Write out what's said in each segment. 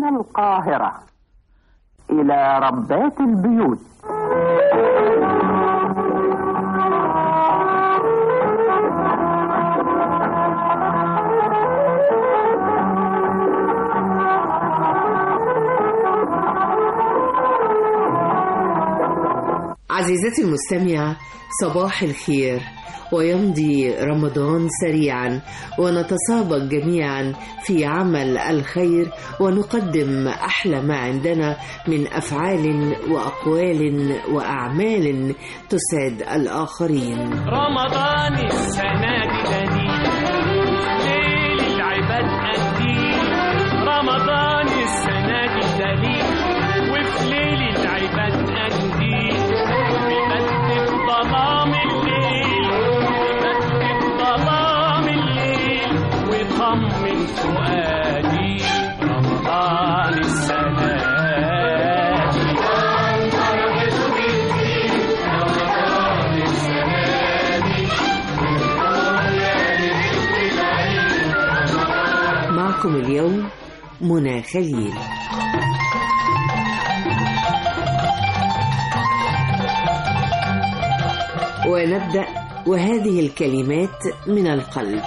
من القاهرة إلى ربات البيوت. عزيزتي المستمعة، صباح الخير، ويمضي رمضان سريعا ونتسابق جميعا في عمل الخير ونقدم أحلى ما عندنا من أفعال وأقوال وأعمال تسعد الآخرين. رمضان السنة دي ليل العباد قديم، رمضان السنة دي دليل وفي ليل العباد قديم، بيبدل ظلام الليل بيبدل ظلام الليل ويطمن فؤادي. رمضان السنة معكم اليوم منى خليل. ونبدأ وهذه الكلمات من القلب.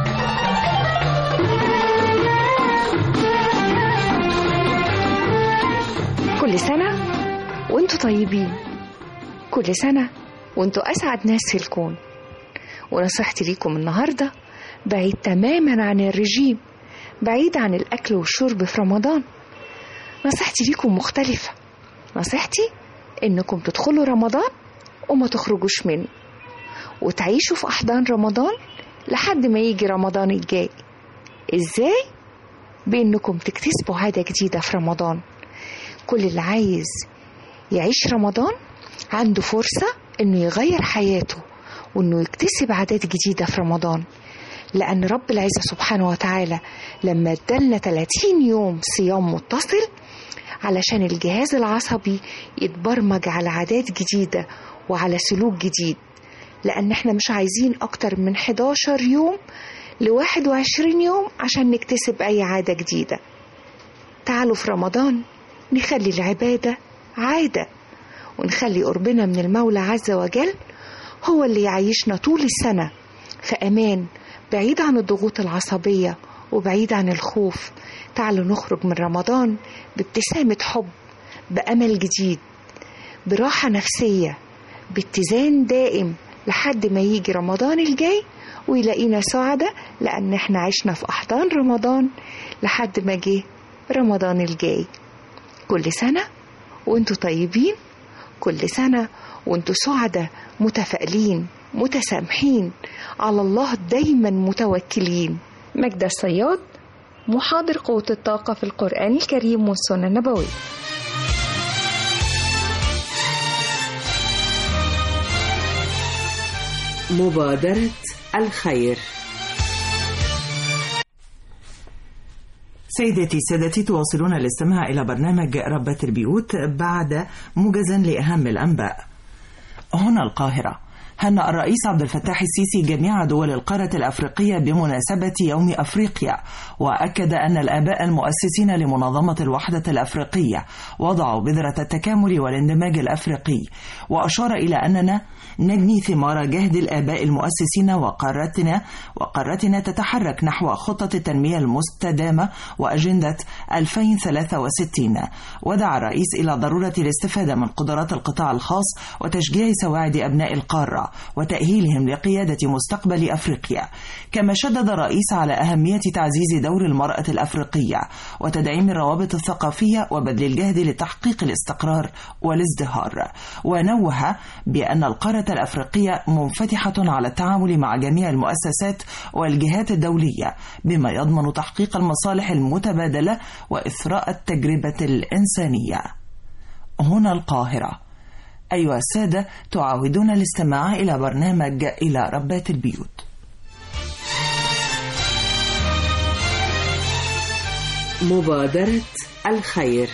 كل سنة وانتوا طيبين، كل سنة وانتوا أسعد ناس في الكون. ونصيحتي ليكم النهاردة بعيد تماما عن الرجيم، بعيد عن الأكل والشرب في رمضان. نصيحتي ليكم مختلفة، نصيحتي إنكم تدخلوا رمضان وما تخرجوش منه، وتعيشوا في أحضان رمضان لحد ما يجي رمضان الجاي. إزاي؟ بإنكم تكتسبوا عادة جديدة في رمضان. كل اللي عايز يعيش رمضان عنده فرصة إنه يغير حياته وإنه يكتسب عادات جديدة في رمضان، لأن رب العزة سبحانه وتعالى لما ادالنا 30 يوم صيام متصل علشان الجهاز العصبي يتبرمج على عادات جديدة وعلى سلوك جديد، لأن احنا مش عايزين أكتر من 11 يوم ل21 يوم عشان نكتسب أي عادة جديدة. تعالوا في رمضان نخلي العبادة عادة، ونخلي قربنا من المولى عز وجل هو اللي يعيشنا طول السنة في أمان، بعيد عن الضغوط العصبية وبعيد عن الخوف. تعالوا نخرج من رمضان بابتسامة حب، بأمل جديد، براحة نفسية، باتزان دائم لحد ما يجي رمضان الجاي ويلاقينا سعداء، لأن احنا عشنا في أحضان رمضان لحد ما جه رمضان الجاي. كل سنة وانتوا طيبين، كل سنة وانتوا سعداء، متفائلين، متسامحين، على الله دايما متوكلين. مجدة الصياد، محاضر قوة الطاقة في القرآن الكريم والسنة النبوية. مبادرة الخير. سيداتي سادتي، تواصلون الاستماع إلى برنامج ربات البيوت بعد موجزا لأهم الأنباء. هنا القاهرة، هنأ الرئيس عبد الفتاح السيسي جميع دول القارة الأفريقية بمناسبة يوم أفريقيا، وأكد أن الآباء المؤسسين لمنظمة الوحدة الأفريقية وضعوا بذرة التكامل والاندماج الأفريقي، وأشار إلى أننا نجني ثمار جهد الآباء المؤسسين وقارتنا تتحرك نحو خطة التنمية المستدامة وأجندة 2063. ودعا الرئيس إلى ضرورة الاستفادة من قدرات القطاع الخاص وتشجيع سواعد أبناء القارة وتأهيلهم لقيادة مستقبل أفريقيا. كما شدد الرئيس على أهمية تعزيز دور المرأة الأفريقية وتدعيم الروابط الثقافية وبذل الجهد لتحقيق الاستقرار والازدهار، ونوه بأن القارة الأفريقية منفتحة على التعامل مع جميع المؤسسات والجهات الدولية بما يضمن تحقيق المصالح المتبادلة وإثراء التجربة الإنسانية. هنا القاهرة. أيها السادة، تعاودون الاستماع إلى برنامج إلى ربات البيوت. مبادرة الخير.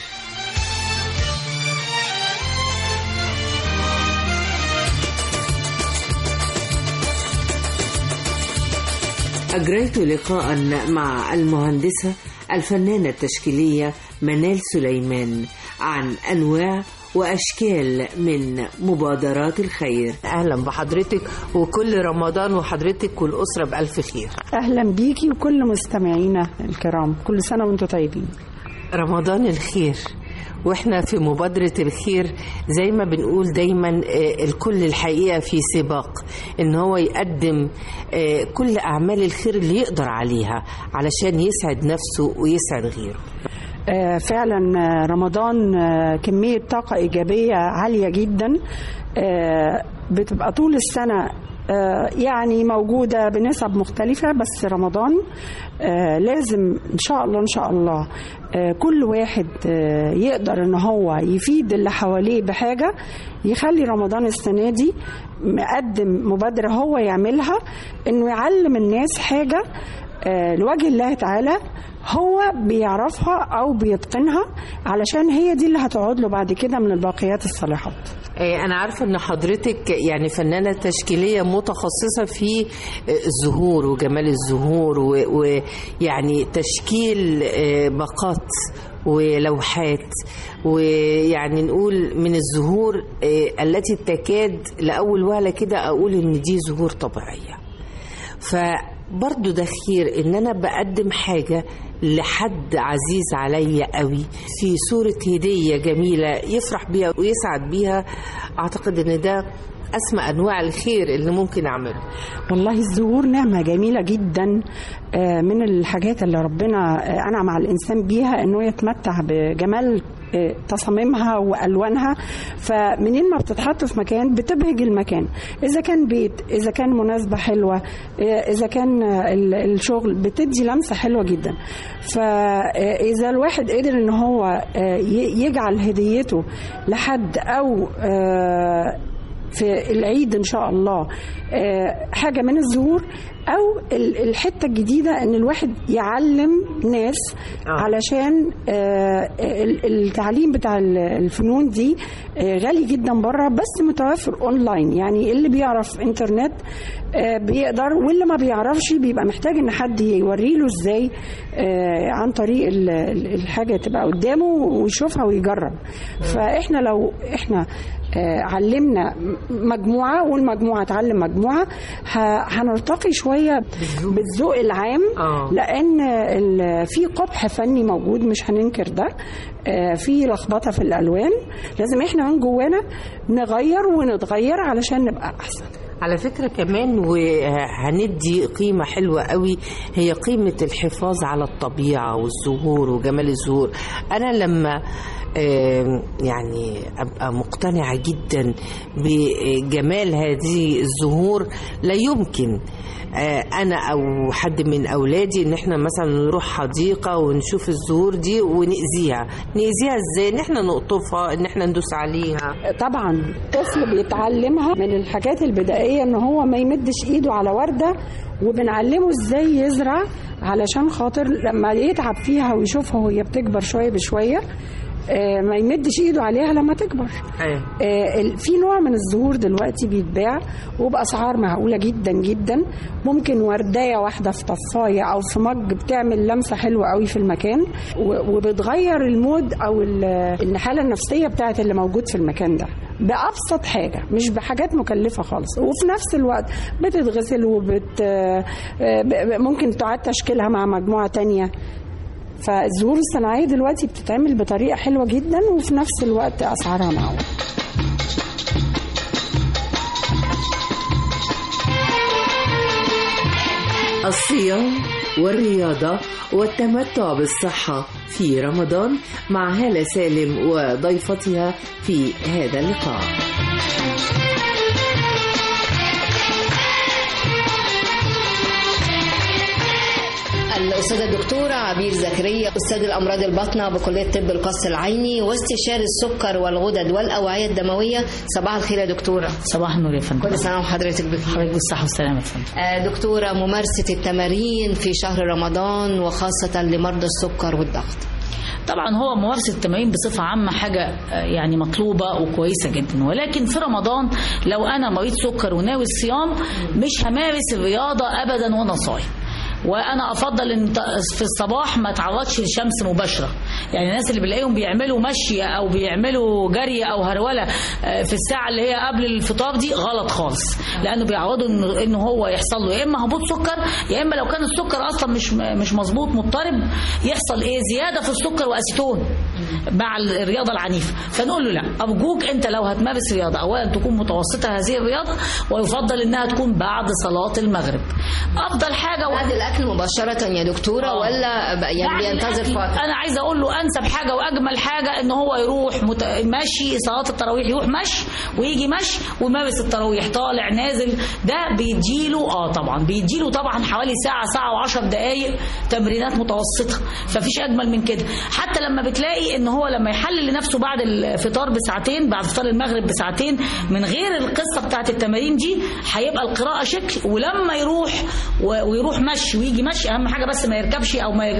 أجريت لقاء مع المهندسة الفنانة التشكيلية منال سليمان عن أنواع وأشكال من مبادرات الخير. أهلا بحضرتك وكل رمضان وحضرتك والأسرة بألف خير. أهلا بيكي وكل مستمعينا الكرام، كل سنة وانتم طيبين. رمضان الخير، واحنا في مبادرة الخير زي ما بنقول دايما الكل الحقيقة في سباق ان هو يقدم كل اعمال الخير اللي يقدر عليها علشان يسعد نفسه ويسعد غيره. فعلا رمضان كمية طاقة إيجابية عالية جدا بتبقى طول السنة يعني موجودة بنسب مختلفة، بس رمضان لازم إن شاء الله كل واحد يقدر إن هو يفيد اللي حواليه بحاجة، يخلي رمضان السنة دي مقدم مبادرة هو يعملها إنه يعلم الناس حاجة لوجه الله تعالى هو بيعرفها أو بيتقنها، علشان هي دي اللي هتعود له بعد كده من الباقيات الصالحات. أنا عارفة أن حضرتك يعني فنانة تشكيلية متخصصة في الزهور وجمال الزهور ويعني تشكيل باقات ولوحات، ويعني نقول من الزهور التي تكاد لأول وهلة كده أقول أن دي زهور طبيعية. فبرضو ده خير ان انا بقدم حاجة لحد عزيز عليا قوي في صورة هدية جميلة يفرح بيها ويسعد بيها. اعتقد ان ده اسمى انواع الخير اللي ممكن اعمله. والله الزهور نعمة جميلة جدا، من الحاجات اللي ربنا انعم على الانسان بيها انه يتمتع بجمال تصاميمها والوانها. فمنين ما بتتحط في مكان بتبهج المكان، اذا كان بيت، اذا كان مناسبه حلوه، اذا كان الشغل، بتدي لمسه حلوه جدا. فاذا الواحد قدر ان هو يجعل هديته لحد او في العيد إن شاء الله حاجة من الزهور، أو الحتة الجديدة أن الواحد يعلم ناس علشان التعليم بتاع الفنون دي غالي جدا بره، بس متوفر أونلاين. يعني اللي بيعرف إنترنت بيقدر، واللي ما بيعرفش بيبقى محتاج ان حد يوريله ازاي عن طريق الحاجة تبقى قدامه ويشوفها ويجرب. فاحنا لو احنا علمنا مجموعة والمجموعة تعلم مجموعة هنرتقي شوية بالذوق العام، لأن في قبح فني موجود مش هننكر ده، في لخبطة في الألوان، لازم احنا من جوانا نغير ونتغير علشان نبقى أحسن. على فكرة كمان وهندي قيمة حلوة قوي، هي قيمة الحفاظ على الطبيعة والزهور وجمال الزهور. أنا لما يعني أبقى مقتنعة جدا بجمال هذه الزهور، لا يمكن أنا أو حد من أولادي إن إحنا مثلا نروح حديقة ونشوف الزهور دي ونأذيها. نأذيها إزاي؟ إن إحنا نقطفها، إن إحنا ندوس عليها. طبعا طفل بيتعلمها من الحاجات البدائية إن هو ما يمدش إيده على وردة، وبنعلمه إزاي يزرع علشان خاطر لما يتعب فيها ويشوفها وهي بتكبر شوية بشوية ما يمدش ايده عليها لما تكبر. في نوع من الزهور دلوقتي بيتباع وبأسعار معقولة جدا جدا، ممكن ورداية واحدة في طفاية او في مج بتعمل لمسة حلوة قوي في المكان، وبتغير المود او الحالة النفسية بتاعت اللي موجود في المكان ده بأبسط حاجة، مش بحاجات مكلفة خالص. وفي نفس الوقت بتتغسل ممكن تعاد تشكيلها مع مجموعة تانية. فالزهور الصناعية دلوقتي بتتعمل بطريقة حلوة جدا، وفي نفس الوقت أسعارها معقولة. الصيام والرياضة والتمتع بالصحة في رمضان مع هالة سالم وضيفتها في هذا اللقاء. الأستاذة الدكتورة عبير زكريا، أستاذ الأمراض الباطنة بكلية طب القصر العيني واستشاري السكر والغدد والأوعية الدموية. صباح الخير يا دكتورة. صباح النور يا فندم. كل سنة وحضرتك بخير. حضرتك بالصحة والسلامة يا فندم. دكتورة، ممارسة التمارين في شهر رمضان وخاصة لمرضى السكر والضغط. طبعا هو ممارسة التمارين بصفة عامة حاجة يعني مطلوبة وكويسة جدا، ولكن في رمضان لو أنا مريض سكر وناوي الصيام مش همارس الرياضة أبدا وأنا صايم. وانا افضل ان في الصباح ما اتعرضش للشمس مباشره، يعني الناس اللي بنلاقيهم بيعملوا مشي او بيعملوا جري او هروله في الساعه اللي هي قبل الفطار دي غلط خالص، لانه بيعوضوا انه هو يحصل له يا اما هبوط سكر، يا اما لو كان السكر اصلا مش مظبوط مضطرب يحصل ايه زياده في السكر واسيتون مع الرياضه العنيفه. فنقول له لا ارجوك انت لو هتمارس رياضه اولا تكون متوسطه هذه الرياضه، ويفضل انها تكون بعد صلاه المغرب. افضل حاجه بعد الاكل مباشره يا دكتوره ولا يعني بينتظر فتره؟ انا عايزه اقول له انسب حاجه واجمل حاجه ان هو يروح مشي صلاه التراويح، يروح مشي ويجي مشي ويمارس التراويح طالع نازل. ده بيديله طبعا بيديله طبعا حوالي ساعه و10 دقائق تمرينات متوسطه، ففيش اجمل من كده. حتى لما بتلاقي ان هو لما يحلل لنفسه بعد الفطار بساعتين، بعد فطار المغرب بساعتين، من غير القصه بتاعت التمارين دي هيبقى القراءه شكل. ولما يروح مشي ويجي مشي، اهم حاجه بس ما يركبش او ما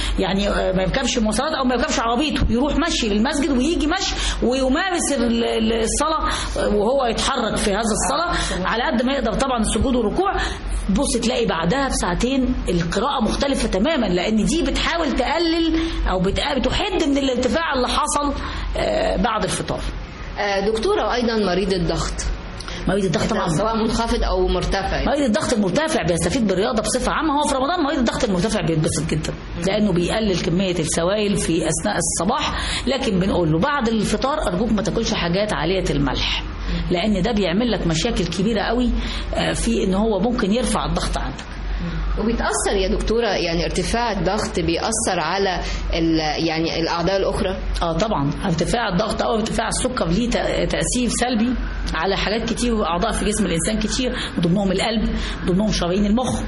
يركبش مواصلات او ما يركبش عربيته، يروح مشي للمسجد ويجي مشي ويمارس الصلاه وهو يتحرك في هذا الصلاه على قد ما يقدر طبعا السجود والركوع. بص تلاقي بعدها بساعتين القراءة مختلفة تماما، لأن دي بتحاول تقلل أو بتحد من الارتفاع اللي حصل بعد الفطار. دكتورة، وأيضا مريض الضغط طبعا سواء منخفض او مرتفع. مريض الضغط المرتفع بيستفيد بالرياضه بصفه عامه. هو في رمضان مريض الضغط المرتفع بيتبسط جدا لانه بيقلل كميه السوائل في اثناء الصباح، لكن بنقول له بعد الفطار ارجوك ما تاكلش حاجات عاليه الملح، لان ده بيعمل لك مشاكل كبيره قوي في ان هو ممكن يرفع الضغط عندك. وبيتأثر يا دكتورة يعني ارتفاع الضغط بيأثر على يعني الأعضاء الأخرى؟ طبعا ارتفاع الضغط أو ارتفاع السكر ليه تأثير سلبي على حاجات كتير وأعضاء في جسم الإنسان كتير، ضمنهم القلب، ضمنهم شرايين المخ،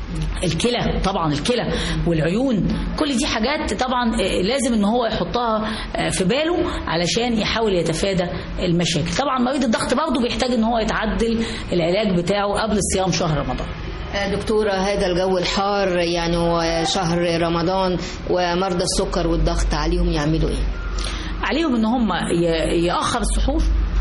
الكلى، طبعا الكلى والعيون. كل دي حاجات طبعا لازم ان هو يحطها في باله علشان يحاول يتفادى المشاكل. طبعا مريض الضغط برضه بيحتاج ان هو يتعدل العلاج بتاعه قبل صيام شهر رمضان. دكتورة، هذا الجو الحار يعني شهر رمضان، ومرضى السكر والضغط عليهم يعملوا ايه؟ عليهم ان هم يأخر السحور،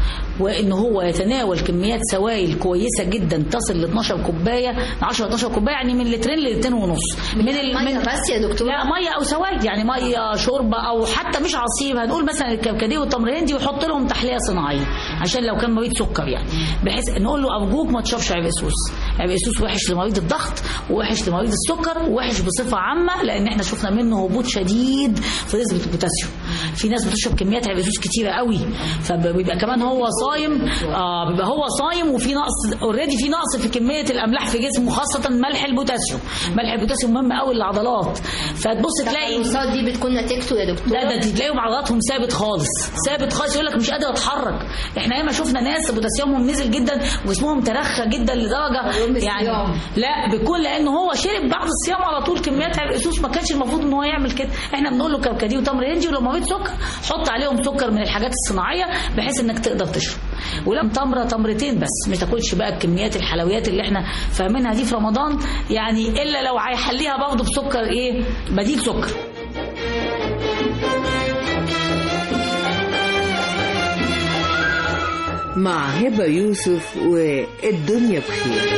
وان هو يتناول كميات سوائل كويسه جدا تصل ل 12 كوبايه، 10-12 كوبايه، يعني من لترين ل2.5 من الميه بس يا دكتور؟ لا، ميه او سوائل، يعني ميه شوربه او حتى مش عصير. هنقول مثلا الكركديه والتمر الهندي ويحط لهم تحليه صناعيه عشان لو كان مريض سكر، يعني بحيث نقول له ارجوك ما تشربش عرقسوس. عرقسوس وحش لمريض الضغط ووحش لمريض السكر ووحش بصفه عامه، لان احنا شفنا منه هبوط شديد في نسبه البوتاسيوم. في ناس بتشرب كميات عرقسوس كتيره قوي، فبيبقى كمان هو صايم، بيبقى هو صايم وفي نقص اوريدي، في نقص في كميه الاملاح في جسمه، خاصه ملح البوتاسيوم. ملح البوتاسيوم مهم قوي للعضلات. فتبص تلاقي الصوت دي بتكون نتيجته يا دكتور؟ لا، ده تلاقيهم عضلاتهم ثابت خالص، يقول لك مش قادر اتحرك. احنا ياما شفنا ناس بوتاسيومهم نزل جدا وجسمهم ترخى جدا لدرجه يعني لا بيكون لانه هو شرب بعد الصيام على طول كميات عرقسوس، ما كانش المفروض ان هو يعمل كده. احنا بنقول له كركديه وتمر هندي، ولو مريض سكر حط عليهم سكر من الحاجات الصناعيه بحيث انك تقدر تشرب. ولما تمرتين بس، ما تاكلش بقى كميات الحلويات اللي احنا فاهمينها دي في رمضان، يعني الا لو هيحليها برضه بسكر بديل سكر. مع هبة يوسف والدنيا بخير.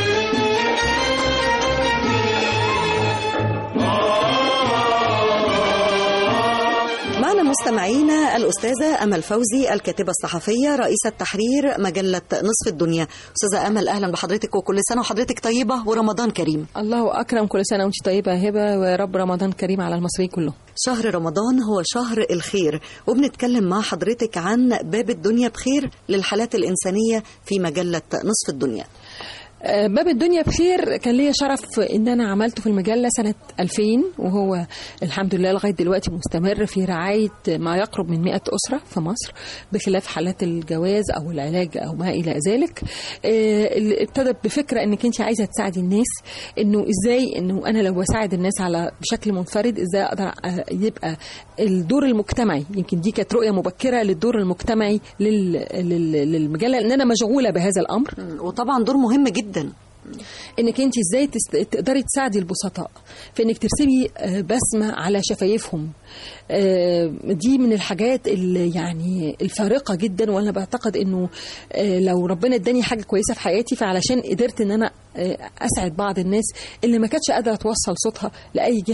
معنا مستمعينا الأستاذة أمل فوزي، الكاتبة الصحفية، رئيسة تحرير مجلة نصف الدنيا. أستاذة أمل، أهلا بحضرتك وكل سنة وحضرتك طيبة ورمضان كريم. الله أكرم، كل سنة وانت طيبة يا هبة، ورب رمضان كريم على المصريين كله. شهر رمضان هو شهر الخير، وبنتكلم مع حضرتك عن باب الدنيا بخير للحالات الإنسانية في مجلة نصف الدنيا. باب الدنيا بخير كان ليا شرف ان انا عملته في المجله سنه 2000، وهو الحمد لله لغايه دلوقتي مستمر في رعايه ما يقرب من 100 اسره في مصر، بخلاف حالات الجواز او العلاج او ما الى ذلك. ابتدت بفكره انك انت عايزه تساعدي الناس، انه ازاي انه انا لو بساعد الناس على بشكل منفرد ازاي اقدر يبقى الدور المجتمعي. يمكن دي كانت رؤيه مبكره للدور المجتمعي للمجله، لان انا مشغوله بهذا الامر. وطبعا دور مهم جدا انك انت ازاي تقدري تساعدي البسطاء في انك ترسمي بسمه على شفايفهم. دي من الحاجات اللي يعني الفارقه جدا، وانا بعتقد انه لو ربنا اداني حاجه كويسه في حياتي فعلشان قدرت ان انا اسعد بعض الناس اللي ما كانتش قادره توصل صوتها لاي جهه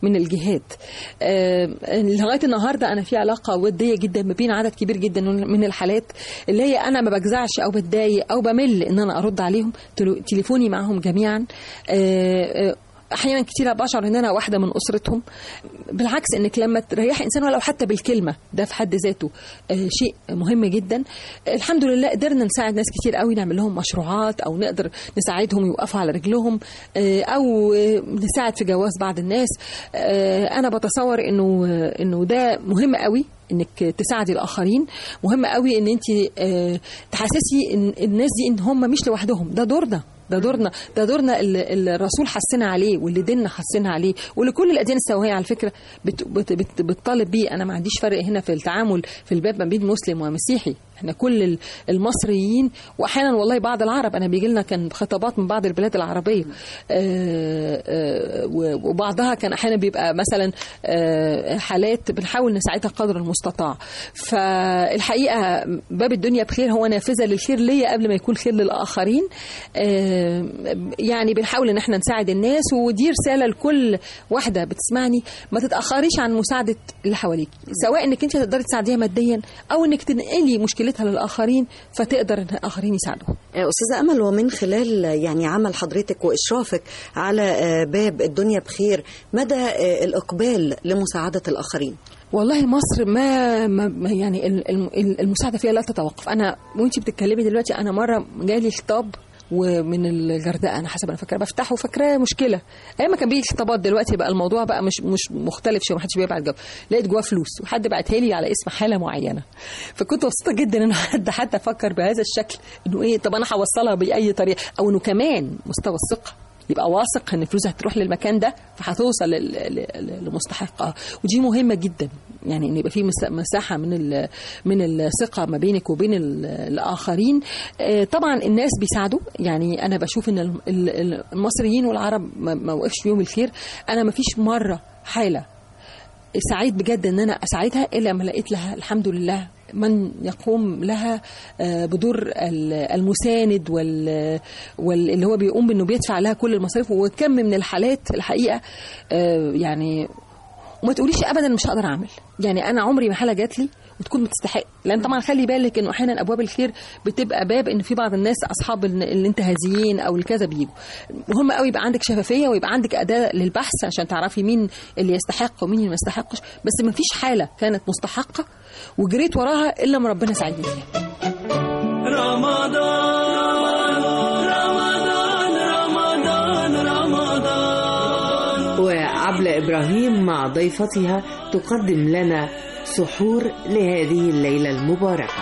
من الجهات. لغايه النهارده انا في علاقه وديه جدا ما بين عدد كبير جدا من الحالات اللي هي انا ما بجزعش او بتضايق او بمل ان انا ارد عليهم، تليفوني معهم جميعا. احيانا كتير بشعر ان انا واحده من اسرتهم. بالعكس، انك لما تريح انسان ولو حتى بالكلمه ده في حد ذاته شيء مهم جدا. الحمد لله قدرنا نساعد ناس كتير قوي، نعمل لهم مشروعات او نقدر نساعدهم يوقفوا على رجلهم او نساعد في جواز بعض الناس. انا بتصور انه ده مهم قوي انك تساعدي الاخرين، مهم قوي ان انت تحسسي ان الناس دي ان هم مش لوحدهم، ده دورنا اللي الرسول حسنا عليه واللي ديننا حسنا عليه واللي كل الاديان السماويه على فكره بتطالب بيه. انا ما عنديش فرق هنا في التعامل في الباب ما بين مسلم ومسيحي، احنا كل المصريين واحيانا والله بعض العرب. انا بيجي لنا كان خطابات من بعض البلاد العربيه وبعضها كان احيانا بيبقى مثلا حالات بنحاول نساعدها قدر المستطاع. فالحقيقه باب الدنيا بخير هو نافذه للخير ليا قبل ما يكون خير للاخرين. يعني بنحاول ان احنا نساعد الناس، ودي رساله لكل واحده بتسمعني، ما تتاخريش عن مساعده اللي حواليك، سواء انك انت تقدري تساعديها ماديا او انك تنقلي مشكلتها للاخرين فتقدر ان الاخرين يساعدوها. استاذه امل، ومن خلال يعني عمل حضرتك واشرافك على باب الدنيا بخير، مدى الاقبال لمساعده الاخرين؟ والله مصر ما يعني المساعده فيها لا تتوقف. انا وانتي بتتكلمي دلوقتي انا مره جالي خطاب ومن الغردقه، انا حسب انا فاكره بفتحه فاكراه مشكله ايام ما كان بيجي خطابات. دلوقتي بقى الموضوع بقى مش مختلف شويه، ما حدش بيبعت جواب، لقيت جواه فلوس وحد بعتها لي على اسم حاله معينه. فكنت مبسوطه جدا ان حد فكر بهذا الشكل، انه ايه طب انا هوصلها باي طريقه، او انه كمان مستوى الثقه يبقى واثق ان الفلوس هتروح للمكان ده فهتوصل لمستحقها. ودي مهمه جدا، يعني ان يبقى في مساحه من الثقه ما بينك وبين الاخرين. طبعا الناس بيساعدوا، يعني انا بشوف ان المصريين والعرب ما وقفش فيهم الخير. انا ما فيش مره حاله سعيد بجد ان انا اساعدها الا ما لقيت لها الحمد لله من يقوم لها بدور المساند واللي هو بيقوم بانه بيدفع لها كل المصاريف. وكم من الحالات الحقيقه يعني، وما تقوليش ابدا مش هقدر اعمل، يعني انا عمري ما حاله جات لي وتكون بتستحق، لان طبعا خلي بالك انه احيانا ابواب الخير بتبقى باب ان في بعض الناس اصحاب الانتهازيين او الكذا بيجوا. مهم قوي يبقى عندك شفافيه ويبقى عندك اداه للبحث عشان تعرفي مين اللي يستحق ومين اللي ما يستحقش. بس ما فيش حاله كانت مستحقه وجريت وراها الا ما ربنا ساعدني فيها. رمضان رمضان رمضان رمضان. وعبلة إبراهيم مع ضيفتها تقدم لنا سحور لهذه الليلة المباركة.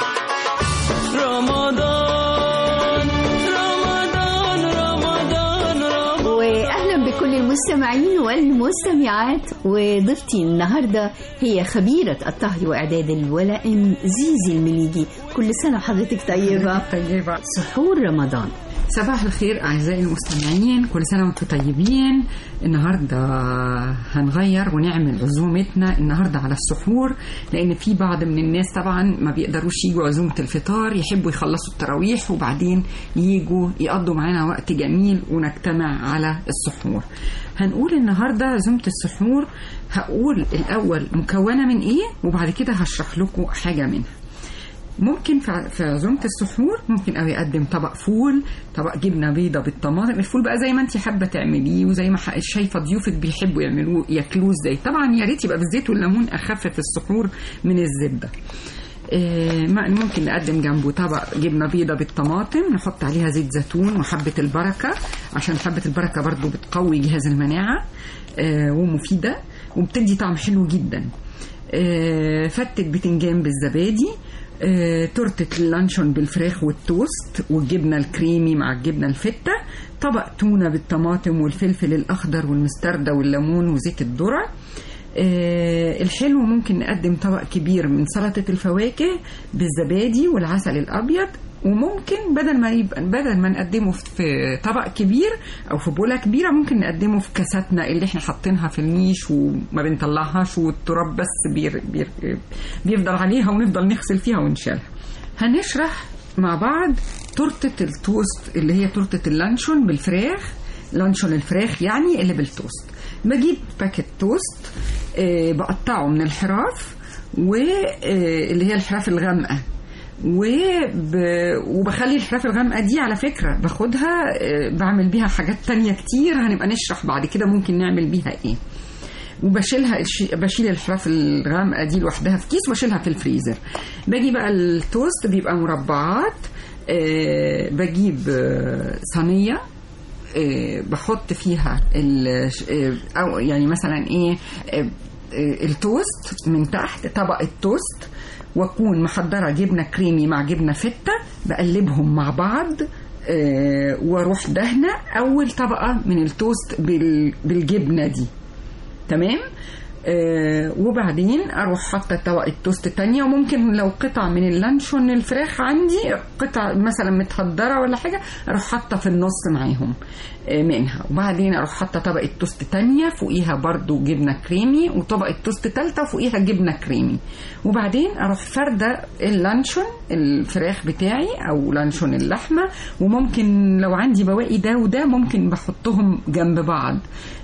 رمضان رمضان رمضان رمضان. وأهلا بكل المستمعين والمستمعات. وضيفتي النهاردة هي خبيرة الطهي وإعداد الولائم زيزي المليجي. كل سنة وحضرتك طيبة. سحور رمضان. صباح الخير أعزائي المستمعين، كل سنة وانتم طيبين. النهاردة هنغير ونعمل عزومتنا النهاردة على السحور، لأن في بعض من الناس طبعا ما بيقدروش يجوا عزومة الفطار، يحبوا يخلصوا التراويح وبعدين يجوا يقضوا معنا وقت جميل ونجتمع على السحور. هنقول النهاردة عزومة السحور، هقول الأول مكونة من إيه وبعد كده هشرح لكم حاجة منها. ممكن في عزومة السحور ممكن أو يقدم طبق فول، طبق جبنة بيضة بالطماطم. الفول بقى زي ما انت حابة تعمليه وزي ما شايفة ضيوفك بيحبوا يعملوه ياكلوه ازاي. طبعا يا ريت يبقى بالزيت والليمون، أخف في السحور من الزبدة. ممكن نقدم جنبه طبق جبنة بيضة بالطماطم، نحط عليها زيت زيتون وحبة البركة، عشان حبة البركة برضو بتقوي جهاز المناعة ومفيدة وبتدي طعم حلو جدا. فتة بتنجان بالزبادي، تورتة اللانشون بالفراخ والتوست والجبنة الكريمي مع الجبنة الفتة، طبق تونة بالطماطم والفلفل الأخضر والمستردة والليمون وزيت الذرة. الحلو ممكن نقدم طبق كبير من سلطة الفواكه بالزبادي والعسل الأبيض. وممكن بدل ما نقدمه في طبق كبير او في بوله كبيره، ممكن نقدمه في كاساتنا اللي احنا حاطينها في النيش وما بنطلعهاش والتراب بس بيفضل عليها ونفضل نغسل فيها ونشيلها. هنشرح مع بعض تورته التوست اللي هي تورته اللانشون بالفراخ، لانشون الفراخ يعني اللي بالتوست. بجيب باكيت توست بقطعه من الحراف واللي هي الحراف الغامقة، وبخلي الحراف الغامقة دي على فكرة باخدها بعمل بيها حاجات تانية كتير هنبقى نشرح بعد كده ممكن نعمل بيها ايه. وبشيلها، بشيل الحراف الغامقة دي لوحدها في كيس وبشيلها في الفريزر. باجي بقى التوست بيبقى مربعات، بجيب صينية بحط فيها او يعني مثلا ايه التوست من تحت، طبق التوست، واكون محضره جبنه كريمي مع جبنه فته، بقلبهم مع بعض واروح دهنه اول طبقه من التوست بالجبنه دي، تمام. وبعدين اروح حاطه طبقه توست تانية، وممكن لو قطع من اللانشون الفراخ عندي قطع مثلا متهدره ولا حاجه اروح حاطه في النص معاهم منها، وبعدين اروح حاطه طبقه توست تانية فوقيها برضو جبنه كريمي، وطبقه توست تالتة فوقيها جبنه كريمي، وبعدين اروح فرده اللانشون الفراخ بتاعي او لانشون اللحمه، وممكن لو عندي بواقي ده وده ممكن بحطهم جنب بعض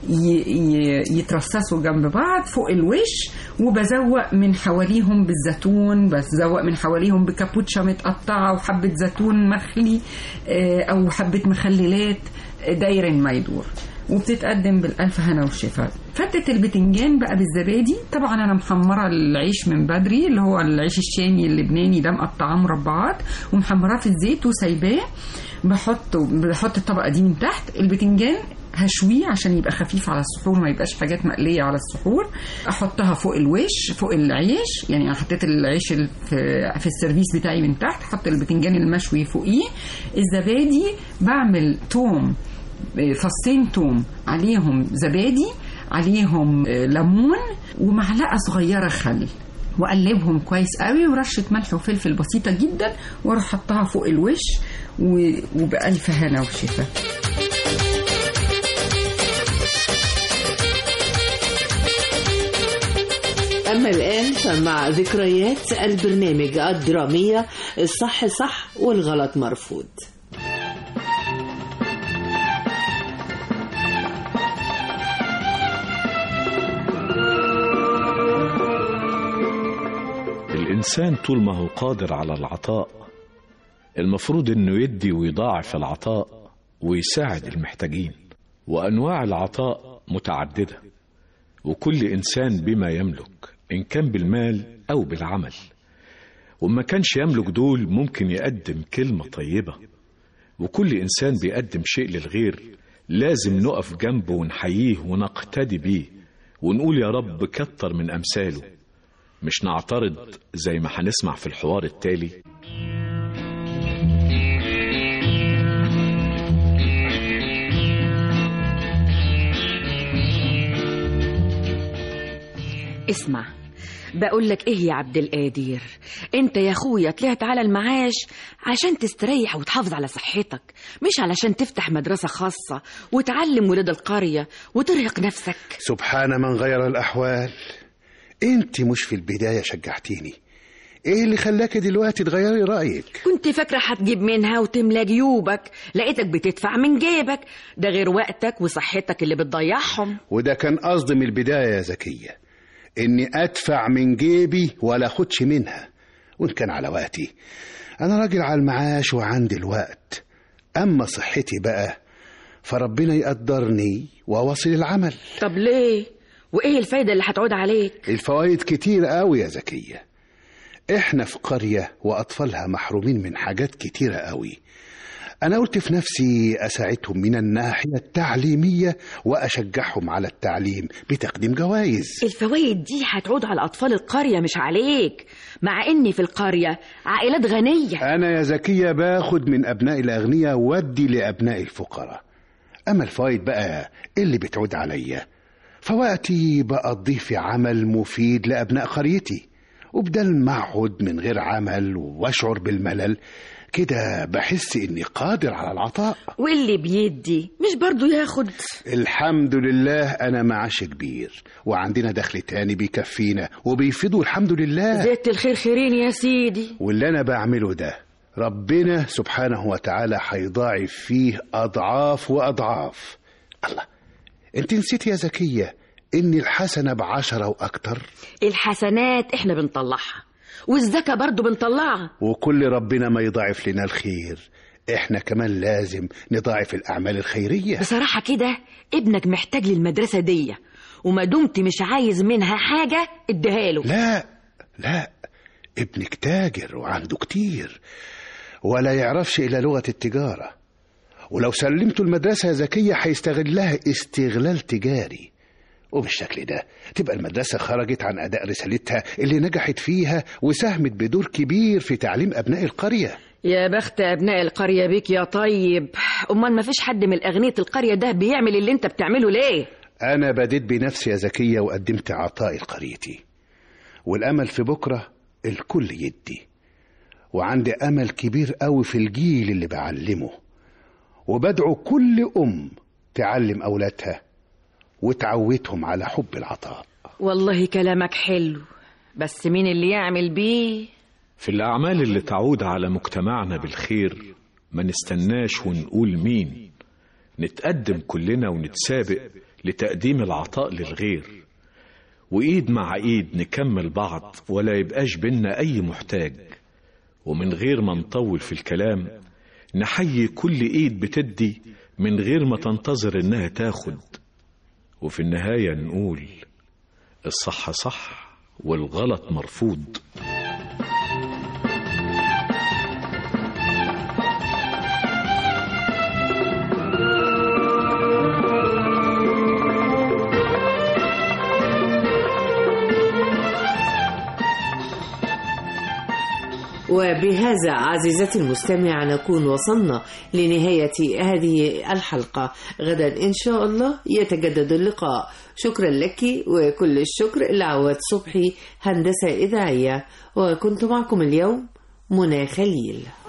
يترصصوا جنب بعض فوق الوش، وبزوق من حواليهم بالزيتون، بزوق من حواليهم بكابوتشا متقطعه وحبه زيتون مخلي او حبه مخللات داير ما يدور، وبتتقدم بالألف هنا والشفا. فتة البتنجان بقى بالزبادي، طبعا أنا محمرة العيش من بدري اللي هو العيش الشامي اللبناني ده، مقطعاه مربعات ومحمراه في الزيت وسايباه، بحط الطبقة دي من تحت. البتنجان هشويه عشان يبقى خفيف على السحور، ما يبقاش حاجات مقلية على السحور. احطها فوق الوش فوق العيش، يعني انا حطيت العيش في السيرفيس بتاعي من تحت، حط البتنجان المشوي فوقيه. الزبادي بعمل توم، فصين توم عليهم زبادي عليهم ليمون ومعلقة صغيرة خل، وقلبهم كويس قوي ورشة ملح وفلفل بسيطة جدا، واروح حطها فوق الوش وبألف هنا وشفا. أما الآن فمع ذكريات البرنامج الدرامية الصح صح والغلط مرفوض. الإنسان طول ما هو قادر على العطاء المفروض إنه يدي ويضاعف العطاء ويساعد المحتاجين، وأنواع العطاء متعددة، وكل إنسان بما يملك إن كان بالمال أو بالعمل، وما كانش يملك دول ممكن يقدم كلمة طيبة. وكل إنسان بيقدم شيء للغير لازم نقف جنبه ونحييه ونقتدي بيه ونقول يا رب كتر من أمثاله، مش نعترض زي ما هنسمع في الحوار التالي. اسمع، بقول لك ايه يا عبد القادر، انت يا اخويا طلعت على المعاش عشان تستريح وتحافظ على صحتك، مش علشان تفتح مدرسة خاصة وتعلم ولاد القرية وترهق نفسك. سبحان من غير الأحوال. انت مش في البداية شجعتيني، ايه اللي خلاك دلوقتي تغيري رأيك؟ كنت فاكرة هتجيب منها وتملى جيوبك، لقيتك بتدفع من جيبك، ده غير وقتك وصحتك اللي بتضيعهم. وده كان قصدي من البداية يا زكية، اني ادفع من جيبي ولا اخدش منها. وان كان على وقتي، انا راجل على المعاش وعندي الوقت، اما صحتي بقى فربنا يقدرني واواصل العمل. طب ليه؟ وايه الفايدة اللي هتعود عليك؟ الفوائد كتير قوي يا زكية، احنا في قرية واطفالها محرومين من حاجات كتيرة قوي. أنا قلت في نفسي أساعدهم من الناحية التعليمية وأشجعهم على التعليم بتقديم جوائز. الفوائد دي هتعود على أطفال القرية مش عليك، مع إني في القرية عائلات غنية. أنا يا زكية باخد من أبناء الأغنياء وادي لأبناء الفقراء. أما الفوائد بقى اللي بتعود عليا فوقتي بقضيه في عمل مفيد لأبناء قريتي، وبدل ما أقعد من غير عمل وأشعر بالملل كده بحس إني قادر على العطاء. واللي بيدي مش برضو ياخد؟ الحمد لله أنا معاش كبير وعندنا دخل تاني بيكفينا وبيفيضوا الحمد لله. زيت الخير خيرين يا سيدي. واللي أنا بعمله ده ربنا سبحانه وتعالى هيضاعف فيه أضعاف وأضعاف. الله، انت نسيت يا زكية ان الحسنة ب10 وأكتر؟ الحسنات احنا بنطلعها والزكاة برضو بنطلعها، وكل ربنا ما يضاعف لنا الخير احنا كمان لازم نضاعف الأعمال الخيرية. بصراحة كده ابنك محتاج للمدرسة دي، وما دمت مش عايز منها حاجة اديها له. لا ابنك تاجر وعنده كتير ولا يعرفش إلا لغة التجارة، ولو سلمته المدرسة يا زكية هيستغلها استغلال تجاري، وبالشكل ده تبقى المدرسة خرجت عن أداء رسالتها اللي نجحت فيها وساهمت بدور كبير في تعليم أبناء القرية. يا بخت أبناء القرية بيك يا طيب، أمال ما فيش حد من أغنية القرية ده بيعمل اللي انت بتعمله ليه؟ أنا بديت بنفسي يا زكية وقدمت عطائي لقريتي، والأمل في بكرة الكل يدي، وعندي أمل كبير قوي في الجيل اللي بعلمه، وبدعو كل أم تعلم أولادها وتعودهم على حب العطاء. والله كلامك حلو، بس مين اللي يعمل بيه؟ في الأعمال اللي تعود على مجتمعنا بالخير ما نستناش ونقول مين، نتقدم كلنا ونتسابق لتقديم العطاء للغير، وإيد مع إيد نكمل بعض ولا يبقاش بينا أي محتاج. ومن غير ما نطول في الكلام نحيي كل إيد بتدي من غير ما تنتظر إنها تاخد، وفي النهاية نقول الصح صح والغلط مرفوض. وبهذا عزيزتي المستمع نكون وصلنا لنهاية هذه الحلقة. غدا إن شاء الله يتجدد اللقاء. شكرا لك وكل الشكر لعواد صبحي هندسة إذاعية، وكنت معكم اليوم منى خليل.